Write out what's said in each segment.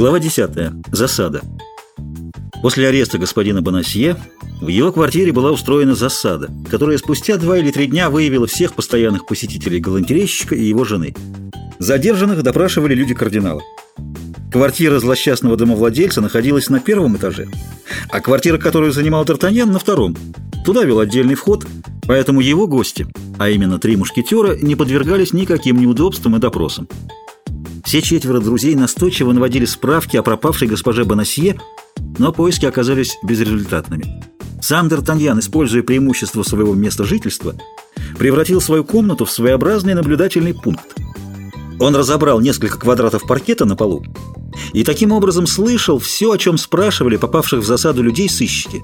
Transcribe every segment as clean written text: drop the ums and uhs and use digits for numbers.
Глава 10. Засада. После ареста господина Бонасье в его квартире была устроена засада, которая спустя 2 или 3 дня выявила всех постоянных посетителей галантерейщика и его жены. Задержанных допрашивали люди кардинала. Квартира злосчастного домовладельца находилась на 1-м этаже, а квартира, которую занимал Д'Артаньян, на 2-м. Туда вел отдельный вход, поэтому его гости, а именно 3 мушкетера, не подвергались никаким неудобствам и допросам. Все 4 друзей настойчиво наводили справки о пропавшей госпоже Бонасье, но поиски оказались безрезультатными. Сам Д'Артаньян, используя преимущество своего места жительства, превратил свою комнату в своеобразный наблюдательный пункт. Он разобрал несколько квадратов паркета на полу и таким образом слышал все, о чем спрашивали попавших в засаду людей сыщики.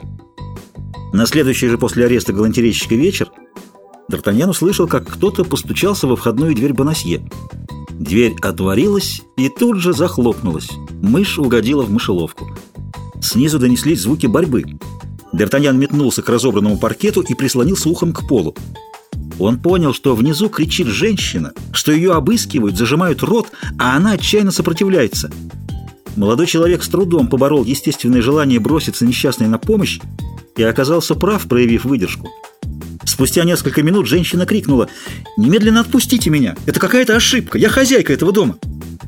На следующий же после ареста галантерейщика вечер Д'Артаньян услышал, как кто-то постучался во входную дверь Бонасье. Дверь отворилась и тут же захлопнулась. Мышь угодила в мышеловку. Снизу донеслись звуки борьбы. Д'Артаньян метнулся к разобранному паркету и прислонился ухом к полу. Он понял, что внизу кричит женщина, что ее обыскивают, зажимают рот, а она отчаянно сопротивляется. Молодой человек с трудом поборол естественное желание броситься несчастной на помощь и оказался прав, проявив выдержку. Спустя несколько минут женщина крикнула: «Немедленно отпустите меня! Это какая-то ошибка! Я хозяйка этого дома!»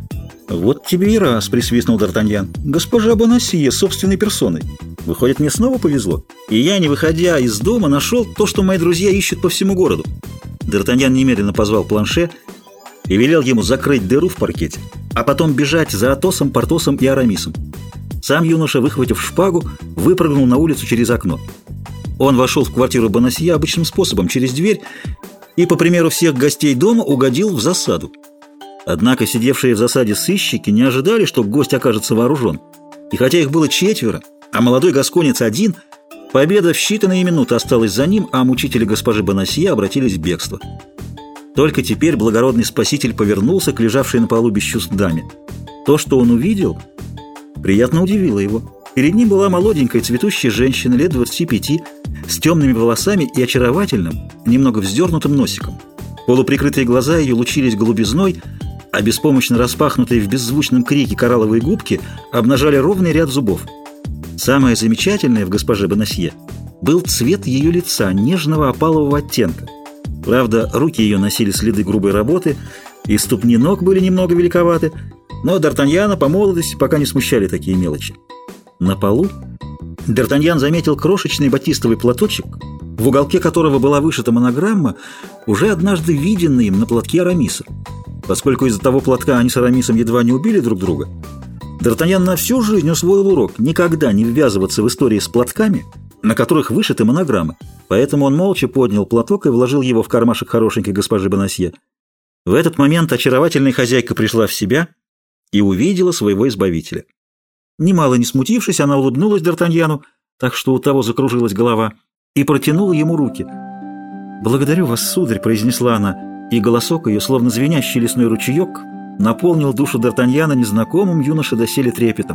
«Вот тебе и раз!» — присвистнул Д'Артаньян. «Госпожа Бонасье собственной персоной. Выходит, мне снова повезло. И я, не выходя из дома, нашел то, что мои друзья ищут по всему городу». Д'Артаньян немедленно позвал Планше и велел ему закрыть дыру в паркете, а потом бежать за Атосом, Портосом и Арамисом. Сам юноша, выхватив шпагу, выпрыгнул на улицу через окно. Он вошел в квартиру Бонасье обычным способом, через дверь, и, по примеру всех гостей дома, угодил в засаду. Однако сидевшие в засаде сыщики не ожидали, что гость окажется вооружен. И хотя их было 4, а молодой гасконец 1, победа в считанные минуты осталась за ним, а мучители госпожи Бонасье обратились в бегство. Только теперь благородный спаситель повернулся к лежавшей на полу без чувств даме. То, что он увидел, приятно удивило его. Перед ним была молоденькая цветущая женщина лет 25, с темными волосами и очаровательным, немного вздернутым носиком. Полуприкрытые глаза ее лучились голубизной, а беспомощно распахнутые в беззвучном крике коралловые губки обнажали ровный ряд зубов. Самое замечательное в госпоже Бонасье был цвет ее лица, нежного опалового оттенка. Правда, руки ее носили следы грубой работы, и ступни ног были немного великоваты, но Д'Артаньяна по молодости пока не смущали такие мелочи. На полу Д'Артаньян заметил крошечный батистовый платочек, в уголке которого была вышита монограмма, уже однажды виденная им на платке Арамиса. Поскольку из-за того платка они с Арамисом едва не убили друг друга, Д'Артаньян на всю жизнь усвоил урок никогда не ввязываться в истории с платками, на которых вышиты монограммы. Поэтому он молча поднял платок и вложил его в кармашек хорошенькой госпожи Бонасье. В этот момент очаровательная хозяйка пришла в себя и увидела своего избавителя. Немало не смутившись, она улыбнулась Д'Артаньяну, так что у того закружилась голова, и протянула ему руки. «Благодарю вас, сударь», — произнесла она, и голосок ее, словно звенящий лесной ручеек, наполнил душу Д'Артаньяна незнакомым юноше доселе трепетом.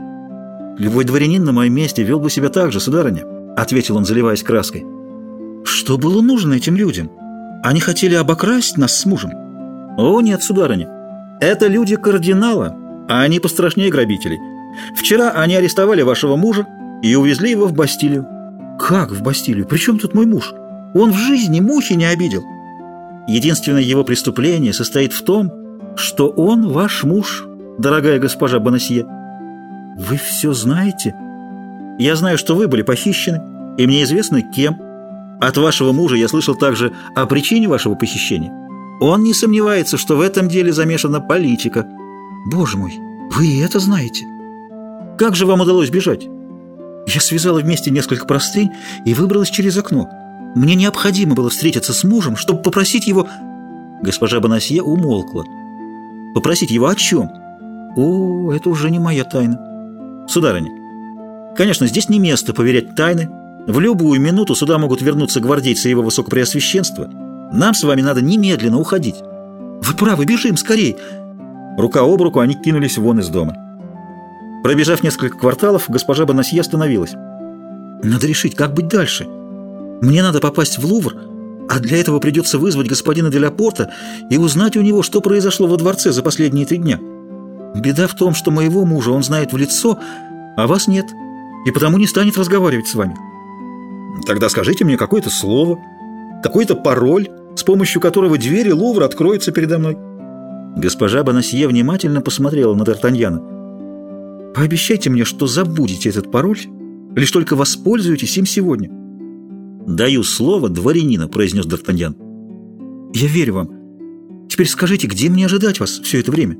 «Любой дворянин на моем месте вел бы себя так же, сударыня», — ответил он, заливаясь краской. «Что было нужно этим людям? Они хотели обокрасть нас с мужем?» «О, нет, сударыня, это люди кардинала, а они пострашнее грабителей. Вчера они арестовали вашего мужа и увезли его в Бастилию». «Как в Бастилию? При чем тут мой муж? Он в жизни мухи не обидел». «Единственное его преступление состоит в том, что он ваш муж, дорогая госпожа Бонасье». «Вы все знаете?» «Я знаю, что вы были похищены, и мне известно, кем. От вашего мужа я слышал также о причине вашего похищения. Он не сомневается, что в этом деле замешана политика». «Боже мой, вы и это знаете?» «Как же вам удалось бежать?» «Я связала вместе несколько простынь и выбралась через окно. Мне необходимо было встретиться с мужем, чтобы попросить его...» Госпожа Бонасье умолкла. «Попросить его о чем?» «О, это уже не моя тайна». «Сударыня, конечно, здесь не место поверять тайны. В любую минуту сюда могут вернуться гвардейцы его высокопреосвященства. Нам с вами надо немедленно уходить». «Вы правы, бежим скорей!» Рука об руку они кинулись вон из дома. Пробежав несколько кварталов, госпожа Бонасье остановилась. «Надо решить, как быть дальше. Мне надо попасть в Лувр, а для этого придется вызвать господина де ля Порта и узнать у него, что произошло во дворце за последние 3 дня. Беда в том, что моего мужа он знает в лицо, а вас нет, и потому не станет разговаривать с вами. Тогда скажите мне какое-то слово, какой-то пароль, с помощью которого двери Лувра откроются передо мной». Госпожа Бонасье внимательно посмотрела на Д'Артаньяна. «Пообещайте мне, что забудете этот пароль, лишь только воспользуетесь им сегодня». «Даю слово дворянина», — произнес Д'Артаньян. «Я верю вам. Теперь скажите, где мне ожидать вас все это время?»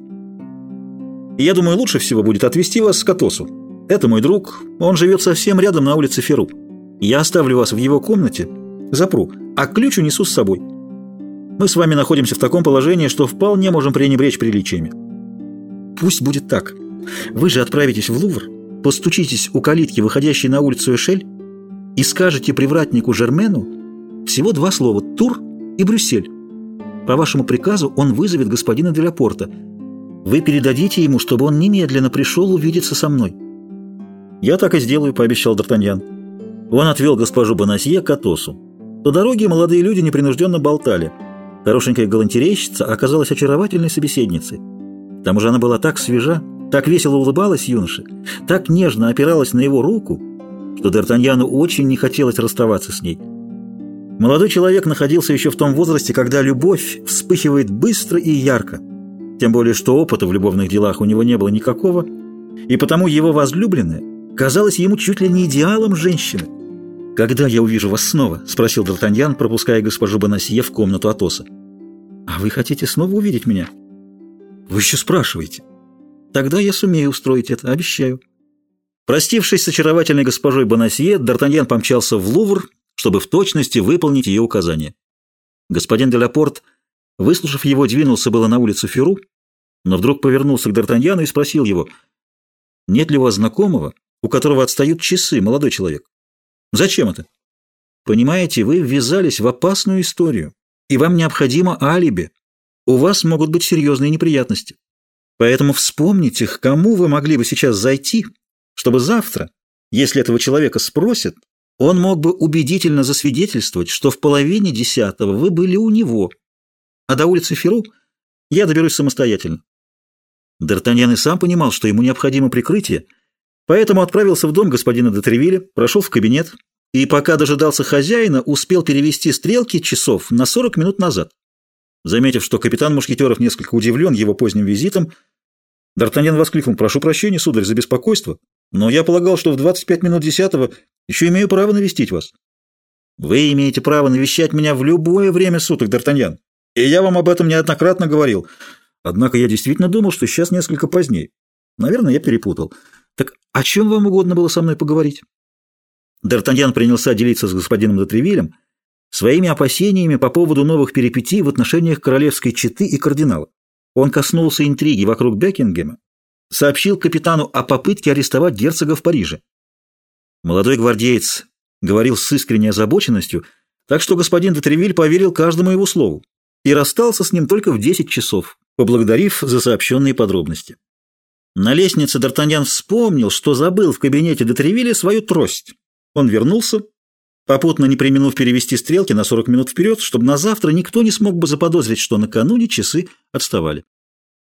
«Я думаю, лучше всего будет отвезти вас к Атосу. Это мой друг, он живет совсем рядом на улице Феру. Я оставлю вас в его комнате, запру, а ключ унесу с собой. Мы с вами находимся в таком положении, что вполне можем пренебречь приличиями». «Пусть будет так. Вы же отправитесь в Лувр, постучитесь у калитки, выходящей на улицу Эшель, и скажете привратнику Жермену всего 2 слова «Тур» и «Брюссель». По вашему приказу он вызовет господина де ля Порта. Вы передадите ему, чтобы он немедленно пришел увидеться со мной». «Я так и сделаю», — пообещал Д'Артаньян. Он отвел госпожу Бонасье к Атосу. По дороге молодые люди непринужденно болтали. Хорошенькая галантерейщица оказалась очаровательной собеседницей. К тому же она была так свежа, так весело улыбалась юноше, так нежно опиралась на его руку, что Д'Артаньяну очень не хотелось расставаться с ней. Молодой человек находился еще в том возрасте, когда любовь вспыхивает быстро и ярко, тем более что опыта в любовных делах у него не было никакого, и потому его возлюбленная казалась ему чуть ли не идеалом женщины. «Когда я увижу вас снова?» — спросил Д'Артаньян, пропуская госпожу Бонасье в комнату Атоса. «А вы хотите снова увидеть меня?» «Вы еще спрашиваете?» «Тогда я сумею устроить это, обещаю». Простившись с очаровательной госпожой Бонасье, Д'Артаньян помчался в Лувр, чтобы в точности выполнить ее указания. Господин де ля Порт, выслушав его, двинулся было на улицу Феру, но вдруг повернулся к Д'Артаньяну и спросил его: «Нет ли у вас знакомого, у которого отстают часы, молодой человек?» «Зачем это?» «Понимаете, вы ввязались в опасную историю, и вам необходимо алиби. У вас могут быть серьезные неприятности. Поэтому вспомните, к кому вы могли бы сейчас зайти, чтобы завтра, если этого человека спросят, он мог бы убедительно засвидетельствовать, что в 9:30 вы были у него, а до улицы Феру я доберусь самостоятельно». Д'Артаньян и сам понимал, что ему необходимо прикрытие, поэтому отправился в дом господина де Тревилля, прошел в кабинет и, пока дожидался хозяина, успел перевести стрелки часов на 40 минут назад. Заметив, что капитан Мушкетеров несколько удивлен его поздним визитом, Д'Артаньян воскликнул: «Прошу прощения, сударь, за беспокойство, но я полагал, что в 25 минут 10 еще имею право навестить вас». «Вы имеете право навещать меня в любое время суток, Д'Артаньян, и я вам об этом неоднократно говорил. Однако я действительно думал, что сейчас несколько позднее. Наверное, я перепутал. Так о чем вам угодно было со мной поговорить?» Д'Артаньян принялся делиться с господином де Тревилем своими опасениями по поводу новых перипетий в отношениях королевской четы и кардинала. Он коснулся интриги вокруг Бекингема, сообщил капитану о попытке арестовать герцога в Париже. Молодой гвардеец говорил с искренней озабоченностью, так что господин де Тревиль поверил каждому его слову и расстался с ним только в 10 часов, поблагодарив за сообщенные подробности. На лестнице Д'Артаньян вспомнил, что забыл в кабинете де Тревиля свою трость. Он вернулся, попутно не преминув перевести стрелки на 40 минут вперед, чтобы на завтра никто не смог бы заподозрить, что накануне часы отставали.